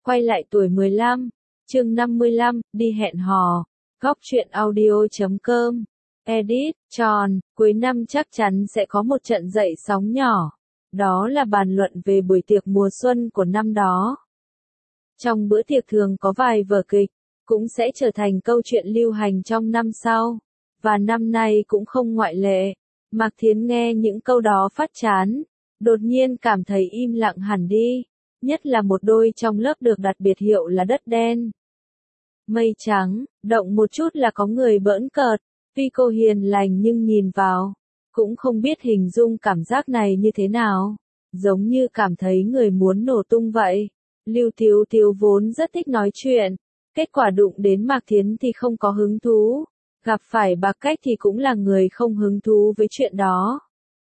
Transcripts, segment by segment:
Quay lại tuổi 15, chương 55, đi hẹn hò. Góc truyện audio.com. Edit, tròn, cuối năm chắc chắn sẽ có một trận dậy sóng nhỏ. Đó là bàn luận về buổi tiệc mùa xuân của năm đó. Trong bữa tiệc thường có vài vở kịch, cũng sẽ trở thành câu chuyện lưu hành trong năm sau. Và năm nay cũng không ngoại lệ. Mạc Thiến nghe những câu đó phát chán, đột nhiên cảm thấy im lặng hẳn đi. Nhất là một đôi trong lớp được đặt biệt hiệu là đất đen. Mây trắng, động một chút là có người bỡn cợt, tuy cô hiền lành nhưng nhìn vào, cũng không biết hình dung cảm giác này như thế nào, giống như cảm thấy người muốn nổ tung vậy. Lưu Tiếu Tiếu vốn rất thích nói chuyện, kết quả đụng đến Mạc Thiến thì không có hứng thú, gặp phải Bạc Cách thì cũng là người không hứng thú với chuyện đó.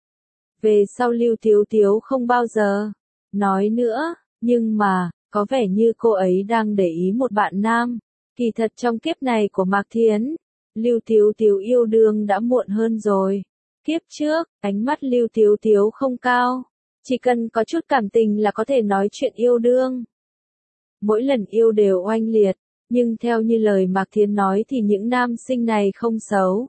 Về sau Lưu Tiếu Tiếu không bao giờ nói nữa. Nhưng mà, có vẻ như cô ấy đang để ý một bạn nam. Kỳ thật trong kiếp này của Mạc Thiến, Lưu Tiếu Tiếu yêu đương đã muộn hơn rồi. Kiếp trước, ánh mắt Lưu Tiếu Tiếu không cao. Chỉ cần có chút cảm tình là có thể nói chuyện yêu đương. Mỗi lần yêu đều oanh liệt, nhưng theo như lời Mạc Thiến nói thì những nam sinh này không xấu.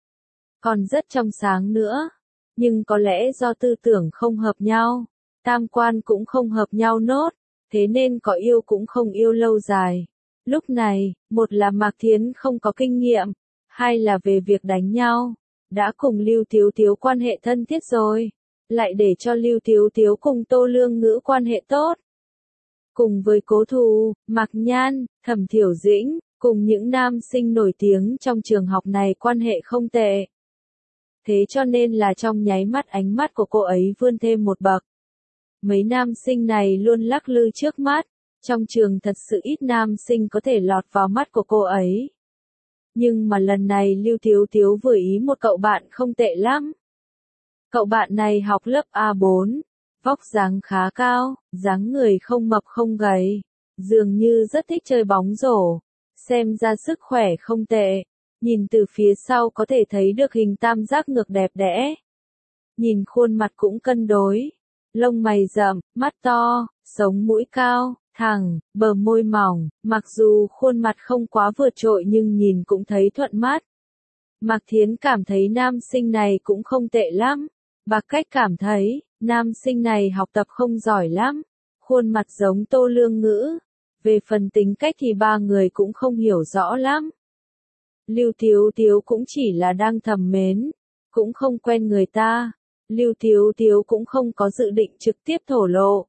Còn rất trong sáng nữa. Nhưng có lẽ do tư tưởng không hợp nhau. Tam quan cũng không hợp nhau nốt, thế nên có yêu cũng không yêu lâu dài. Lúc này, một là Mạc Thiến không có kinh nghiệm, hai là về việc đánh nhau. Đã cùng Lưu Tiếu Tiếu quan hệ thân thiết rồi, lại để cho Lưu Tiếu Tiếu cùng Tô Lương Ngữ quan hệ tốt. Cùng với Cố Thù, Mạc Nhan, Thẩm Thiểu Dĩnh, cùng những nam sinh nổi tiếng trong trường học này quan hệ không tệ. Thế cho nên là trong nháy mắt ánh mắt của cô ấy vươn thêm một bậc. Mấy nam sinh này luôn lắc lư trước mắt, trong trường thật sự ít nam sinh có thể lọt vào mắt của cô ấy. Nhưng mà lần này Lưu Tiếu Tiếu vừa ý một cậu bạn không tệ lắm. Cậu bạn này học lớp A4, vóc dáng khá cao, dáng người không mập không gầy, dường như rất thích chơi bóng rổ, xem ra sức khỏe không tệ, nhìn từ phía sau có thể thấy được hình tam giác ngực đẹp đẽ. Nhìn khuôn mặt cũng cân đối. Lông mày rậm, mắt to, sống mũi cao, thẳng, bờ môi mỏng, mặc dù khuôn mặt không quá vượt trội nhưng nhìn cũng thấy thuận mắt. Mạc Thiến cảm thấy nam sinh này cũng không tệ lắm. Bạc Cách cảm thấy, nam sinh này học tập không giỏi lắm. Khuôn mặt giống Tô Lương Ngữ. Về phần tính cách thì ba người cũng không hiểu rõ lắm. Lưu Tiếu Tiếu cũng chỉ là đang thầm mến, cũng không quen người ta. Lưu Tiếu Tiếu cũng không có dự định trực tiếp thổ lộ.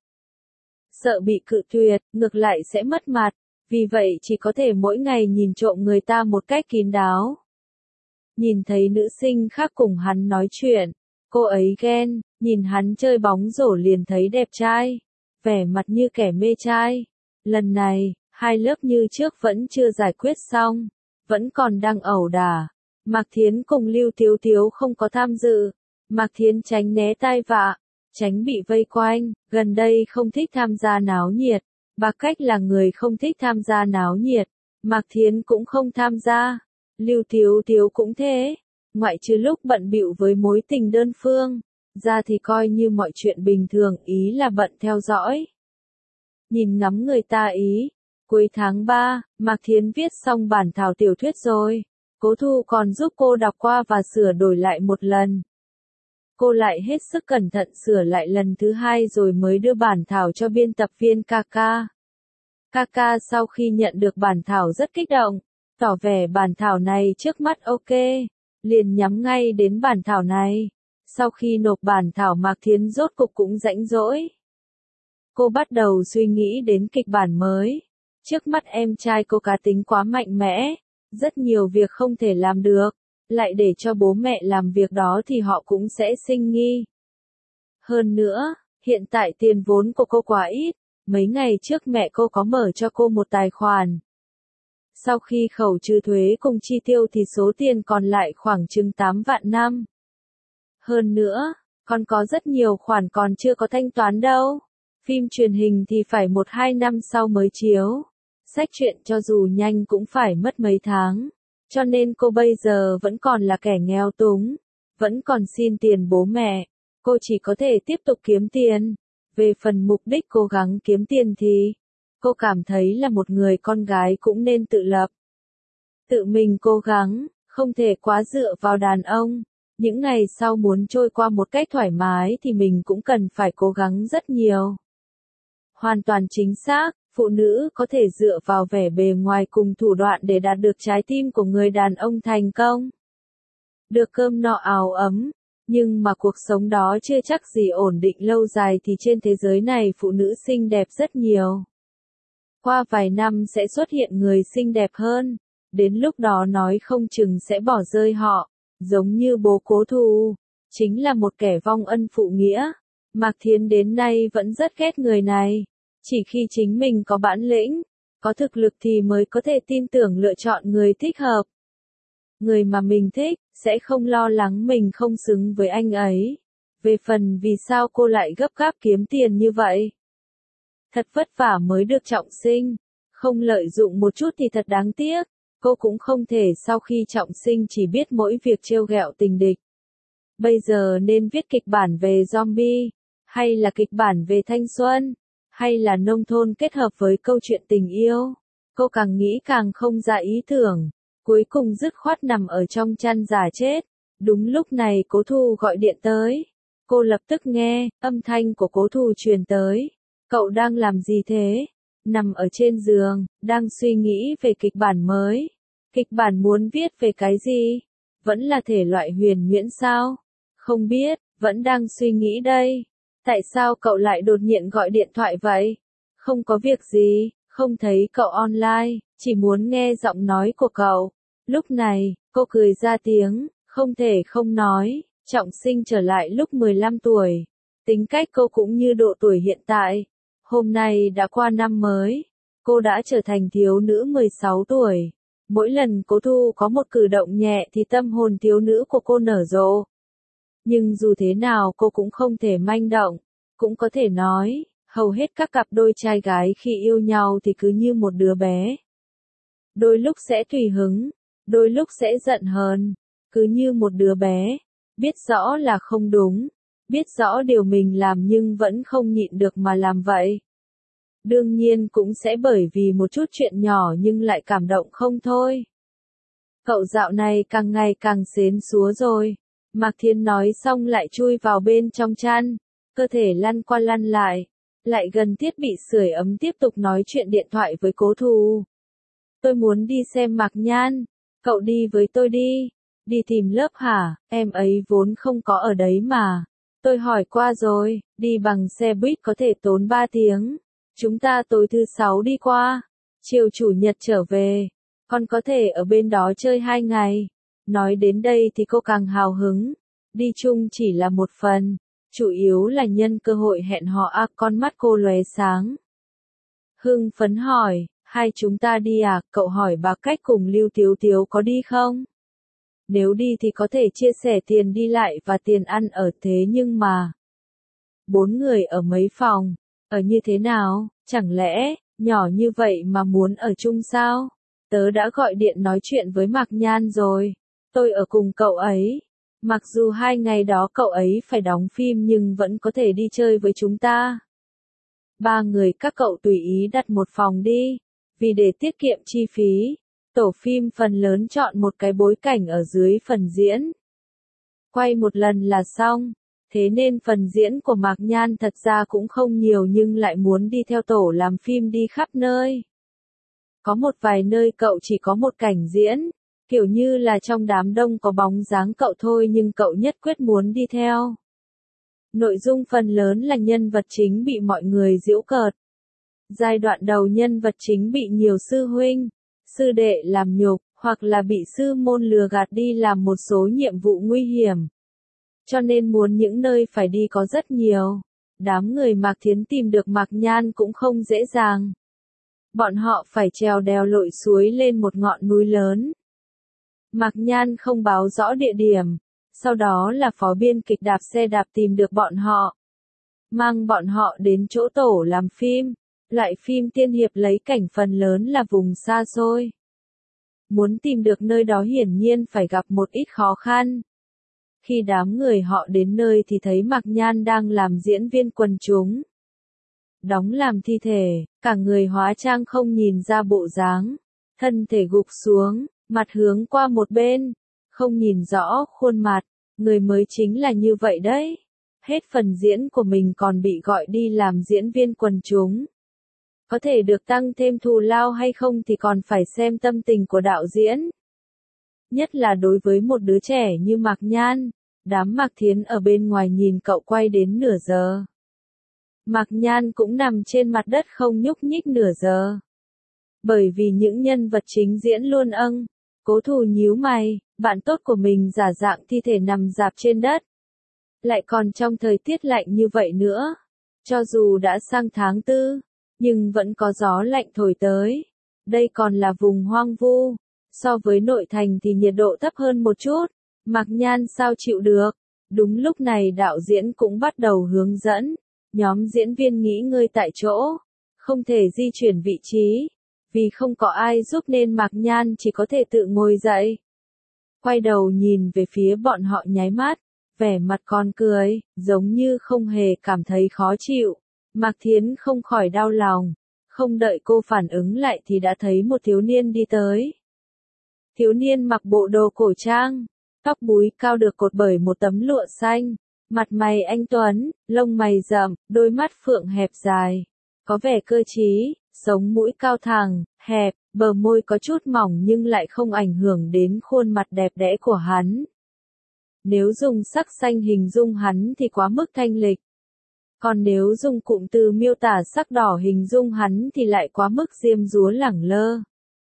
Sợ bị cự tuyệt, ngược lại sẽ mất mặt, vì vậy chỉ có thể mỗi ngày nhìn trộm người ta một cách kín đáo. Nhìn thấy nữ sinh khác cùng hắn nói chuyện, cô ấy ghen, nhìn hắn chơi bóng rổ liền thấy đẹp trai, vẻ mặt như kẻ mê trai. Lần này, hai lớp như trước vẫn chưa giải quyết xong, vẫn còn đang ẩu đả. Mạc Thiến cùng Lưu Tiếu Tiếu không có tham dự. Mạc Thiến tránh né tai vạ, tránh bị vây quanh, gần đây không thích tham gia náo nhiệt. Bạc Cách là người không thích tham gia náo nhiệt, Mạc Thiến cũng không tham gia. Lưu Tiếu Tiếu cũng thế, ngoại trừ lúc bận bịu với mối tình đơn phương, ra thì coi như mọi chuyện bình thường, ý là bận theo dõi. Nhìn ngắm người ta ý, cuối tháng 3, Mạc Thiến viết xong bản thảo tiểu thuyết rồi, Cố Thu còn giúp cô đọc qua và sửa đổi lại một lần. Cô lại hết sức cẩn thận sửa lại lần thứ hai rồi mới đưa bản thảo cho biên tập viên Kaka. Kaka sau khi nhận được bản thảo rất kích động, tỏ vẻ bản thảo này trước mắt ok, liền nhắm ngay đến bản thảo này. Sau khi nộp bản thảo Mạc Thiến rốt cục cũng rãnh rỗi. Cô bắt đầu suy nghĩ đến kịch bản mới. Trước mắt em trai cô cá tính quá mạnh mẽ, rất nhiều việc không thể làm được. Lại để cho bố mẹ làm việc đó thì họ cũng sẽ sinh nghi. Hơn nữa, hiện tại tiền vốn của cô quá ít, mấy ngày trước mẹ cô có mở cho cô một tài khoản. Sau khi khấu trừ thuế cùng chi tiêu thì số tiền còn lại khoảng chừng 8 vạn năm. Hơn nữa, còn có rất nhiều khoản còn chưa có thanh toán đâu. Phim truyền hình thì phải 1-2 năm sau mới chiếu. Sách truyện cho dù nhanh cũng phải mất mấy tháng. Cho nên cô bây giờ vẫn còn là kẻ nghèo túng, vẫn còn xin tiền bố mẹ, cô chỉ có thể tiếp tục kiếm tiền. Về phần mục đích cố gắng kiếm tiền thì, Cô cảm thấy là một người con gái cũng nên tự lập. Tự mình cố gắng, không thể quá dựa vào đàn ông. Những ngày sau muốn trôi qua một cách thoải mái thì mình cũng cần phải cố gắng rất nhiều. Hoàn toàn chính xác, phụ nữ có thể dựa vào vẻ bề ngoài cùng thủ đoạn để đạt được trái tim của người đàn ông thành công. Được cơm no áo ấm, nhưng mà cuộc sống đó chưa chắc gì ổn định lâu dài thì trên thế giới này phụ nữ xinh đẹp rất nhiều. Qua vài năm sẽ xuất hiện người xinh đẹp hơn, đến lúc đó nói không chừng sẽ bỏ rơi họ, giống như bố Cố Thù, chính là một kẻ vong ân phụ nghĩa. Mạc Thiến đến nay vẫn rất ghét người này, chỉ khi chính mình có bản lĩnh, có thực lực thì mới có thể tin tưởng lựa chọn người thích hợp. Người mà mình thích, sẽ không lo lắng mình không xứng với anh ấy. Về phần vì sao cô lại gấp gáp kiếm tiền như vậy? Thật vất vả mới được trọng sinh, không lợi dụng một chút thì thật đáng tiếc. Cô cũng không thể sau khi trọng sinh chỉ biết mỗi việc trêu ghẹo tình địch. Bây giờ nên viết kịch bản về zombie, hay là kịch bản về thanh xuân, hay là nông thôn kết hợp với câu chuyện tình yêu. Cô càng nghĩ càng không ra ý tưởng, cuối cùng dứt khoát nằm ở trong chăn giả chết. Đúng lúc này Cố Thù gọi điện tới. Cô lập tức nghe, âm thanh của Cố Thù truyền tới. Cậu đang làm gì thế? Nằm ở trên giường, đang suy nghĩ về kịch bản mới. Kịch bản muốn viết về cái gì? Vẫn là thể loại huyền huyễn sao? Không biết, vẫn đang suy nghĩ đây. Tại sao cậu lại đột nhiên gọi điện thoại vậy? Không có việc gì, không thấy cậu online, chỉ muốn nghe giọng nói của cậu. Lúc này, cô cười ra tiếng, không thể không nói, trọng sinh trở lại lúc 15 tuổi. Tính cách cô cũng như độ tuổi hiện tại. Hôm nay đã qua năm mới, cô đã trở thành thiếu nữ 16 tuổi. Mỗi lần Cố Thù có một cử động nhẹ thì tâm hồn thiếu nữ của cô nở rộ. Nhưng dù thế nào cô cũng không thể manh động, cũng có thể nói, hầu hết các cặp đôi trai gái khi yêu nhau thì cứ như một đứa bé. Đôi lúc sẽ tùy hứng, đôi lúc sẽ giận hờn, cứ như một đứa bé, biết rõ là không đúng, biết rõ điều mình làm nhưng vẫn không nhịn được mà làm vậy. Đương nhiên cũng sẽ bởi vì một chút chuyện nhỏ nhưng lại cảm động không thôi. Cậu dạo này càng ngày càng xến xúa rồi. Mạc Thiến nói xong lại chui vào bên trong chăn, cơ thể lăn qua lăn lại gần thiết bị sưởi ấm tiếp tục nói chuyện điện thoại với Cố Thù. Tôi muốn đi xem Mạc Nhan, cậu đi với tôi đi. Đi tìm lớp hả? Em ấy vốn không có ở đấy mà. Tôi hỏi qua rồi, đi bằng xe buýt có thể tốn 3 tiếng. Chúng ta tối thứ 6 đi qua, chiều chủ nhật trở về. Còn có thể ở bên đó chơi 2 ngày. Nói đến đây thì cô càng hào hứng. Đi chung chỉ là một phần, chủ yếu là nhân cơ hội hẹn hò à, con mắt cô lóe sáng. Hưng phấn hỏi, hai chúng ta đi à? Cậu hỏi bà Cách cùng Lưu Tiếu Tiếu có đi không? Nếu đi thì có thể chia sẻ tiền đi lại và tiền ăn ở, thế nhưng mà 4 người ở mấy phòng, ở như thế nào? Chẳng lẽ nhỏ như vậy mà muốn ở chung sao? Tớ đã gọi điện nói chuyện với Mạc Nhan rồi. Tôi ở cùng cậu ấy. Mặc dù 2 ngày đó cậu ấy phải đóng phim nhưng vẫn có thể đi chơi với chúng ta. 3 người các cậu tùy ý đặt một phòng đi. Vì để tiết kiệm chi phí, tổ phim phần lớn chọn một cái bối cảnh ở dưới phần diễn. Quay một lần là xong. Thế nên phần diễn của Mạc Nhan thật ra cũng không nhiều nhưng lại muốn đi theo tổ làm phim đi khắp nơi. Có một vài nơi cậu chỉ có một cảnh diễn, kiểu như là trong đám đông có bóng dáng cậu thôi nhưng cậu nhất quyết muốn đi theo. Nội dung phần lớn là nhân vật chính bị mọi người giễu cợt. Giai đoạn đầu nhân vật chính bị nhiều sư huynh, sư đệ làm nhục, hoặc là bị sư môn lừa gạt đi làm một số nhiệm vụ nguy hiểm. Cho nên muốn những nơi phải đi có rất nhiều. Đám người Mạc Thiến tìm được Mạc Nhan cũng không dễ dàng. Bọn họ phải trèo đèo lội suối lên một ngọn núi lớn. Mạc Nhan không báo rõ địa điểm, sau đó là phó biên kịch đạp xe đạp tìm được bọn họ. Mang bọn họ đến chỗ tổ làm phim, loại phim tiên hiệp lấy cảnh phần lớn là vùng xa xôi. Muốn tìm được nơi đó hiển nhiên phải gặp một ít khó khăn. Khi đám người họ đến nơi thì thấy Mạc Nhan đang làm diễn viên quần chúng. đóng làm thi thể, cả người hóa trang không nhìn ra bộ dáng, thân thể gục xuống, mặt hướng qua một bên, không nhìn rõ khuôn mặt, người mới chính là như vậy đấy. Hết phần diễn của mình còn bị gọi đi làm diễn viên quần chúng. Có thể được tăng thêm thù lao hay không thì còn phải xem tâm tình của đạo diễn. Nhất là đối với một đứa trẻ như Mạc Nhan, đám Mạc Thiến ở bên ngoài nhìn cậu quay đến nửa giờ. Mạc Nhan cũng nằm trên mặt đất không nhúc nhích nửa giờ. Bởi vì những nhân vật chính diễn luôn Cố Thù nhíu mày, bạn tốt của mình giả dạng thi thể nằm rạp trên đất. Lại còn trong thời tiết lạnh như vậy nữa. Cho dù đã sang tháng 4, nhưng vẫn có gió lạnh thổi tới. Đây còn là vùng hoang vu. So với nội thành thì nhiệt độ thấp hơn một chút. Mạc Nhan sao chịu được. Đúng lúc này đạo diễn cũng bắt đầu hướng dẫn. Nhóm diễn viên nghỉ ngơi tại chỗ. Không thể di chuyển vị trí. Vì không có ai giúp nên Mạc Nhan chỉ có thể tự ngồi dậy. Quay đầu nhìn về phía bọn họ nháy mắt. Vẻ mặt còn cười, giống như không hề cảm thấy khó chịu. Mạc Thiến không khỏi đau lòng. Không đợi cô phản ứng lại thì đã thấy một thiếu niên đi tới. Thiếu niên mặc bộ đồ cổ trang, tóc búi cao được cột bởi một tấm lụa xanh, mặt mày anh tuấn, lông mày rậm, đôi mắt phượng hẹp dài, có vẻ cơ trí, sống mũi cao thẳng, hẹp, bờ môi có chút mỏng nhưng lại không ảnh hưởng đến khuôn mặt đẹp đẽ của hắn. Nếu dùng sắc xanh hình dung hắn thì quá mức thanh lịch. Còn nếu dùng cụm từ miêu tả sắc đỏ hình dung hắn thì lại quá mức diêm dúa lẳng lơ.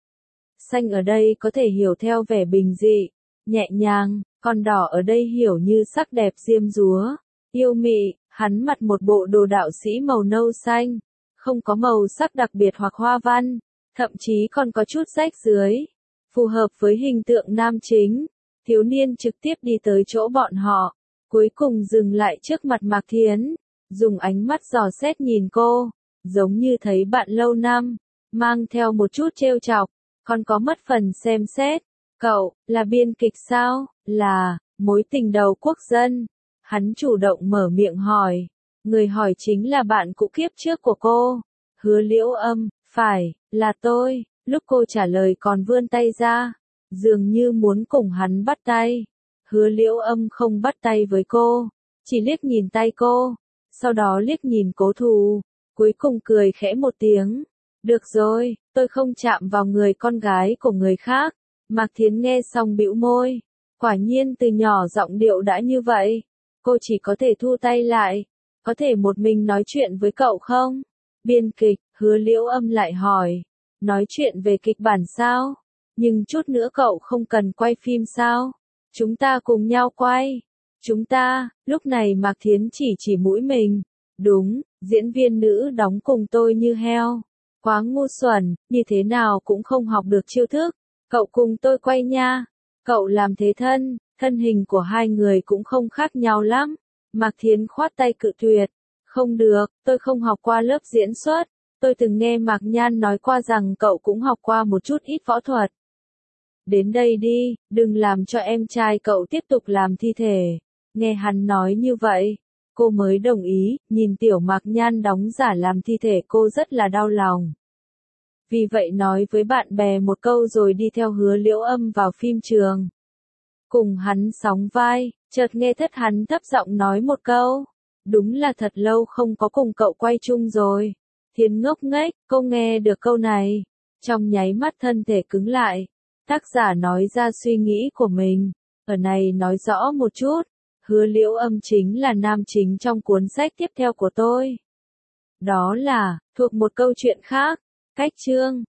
Xanh ở đây có thể hiểu theo vẻ bình dị, nhẹ nhàng, còn đỏ ở đây hiểu như sắc đẹp diêm dúa, yêu mị. Hắn mặc một bộ đồ đạo sĩ màu nâu xanh, không có màu sắc đặc biệt hoặc hoa văn, thậm chí còn có chút rách dưới, phù hợp với hình tượng nam chính. Thiếu niên trực tiếp đi tới chỗ bọn họ, cuối cùng dừng lại trước mặt Mạc Thiến, dùng ánh mắt dò xét nhìn cô, giống như thấy bạn lâu năm, mang theo một chút trêu chọc, còn có mất phần xem xét. Cậu, là biên kịch sao? Là, mối tình đầu quốc dân. Hắn chủ động mở miệng hỏi. Người hỏi chính là bạn cũ kiếp trước của cô. Hứa Liễu Âm, phải, là tôi. Lúc cô trả lời còn vươn tay ra, dường như muốn cùng hắn bắt tay. Hứa Liễu Âm không bắt tay với cô, chỉ liếc nhìn tay cô, sau đó liếc nhìn Cố Thù, cuối cùng cười khẽ một tiếng. Được rồi, tôi không chạm vào người con gái của người khác. Mạc Thiến nghe xong bĩu môi. Quả nhiên từ nhỏ giọng điệu đã như vậy. Cô chỉ có thể thu tay lại. Có thể một mình nói chuyện với cậu không? Biên kịch, Hứa Liễu Âm lại hỏi. Nói chuyện về kịch bản sao? Nhưng chút nữa cậu không cần quay phim sao? Chúng ta cùng nhau quay. Chúng ta, lúc này Mạc Thiến chỉ mũi mình. Đúng, diễn viên nữ đóng cùng tôi như heo. Quá ngu xuẩn, như thế nào cũng không học được chiêu thức. Cậu cùng tôi quay nha. Cậu làm thế thân hình của hai người cũng không khác nhau lắm. Mạc Thiến khoát tay cự tuyệt. Không được, tôi không học qua lớp diễn xuất. Tôi từng nghe Mạc Nhan nói qua rằng cậu cũng học qua một chút ít võ thuật. Đến đây đi, đừng làm cho em trai cậu tiếp tục làm thi thể. Nghe hắn nói như vậy, cô mới đồng ý. Nhìn tiểu Mạc Nhan đóng giả làm thi thể cô rất là đau lòng. Vì vậy nói với bạn bè một câu rồi đi theo Hứa Liễu Âm vào phim trường. Cùng hắn sóng vai, chợt nghe thất hắn thấp giọng nói một câu. Đúng là thật lâu không có cùng cậu quay chung rồi. Thiến ngốc nghếch, cô nghe được câu này. Trong nháy mắt thân thể cứng lại. Tác giả nói ra suy nghĩ của mình. Ở này nói rõ một chút. Hứa Liễu Âm chính là nam chính trong cuốn sách tiếp theo của tôi. Đó là, thuộc một câu chuyện khác. Cách chương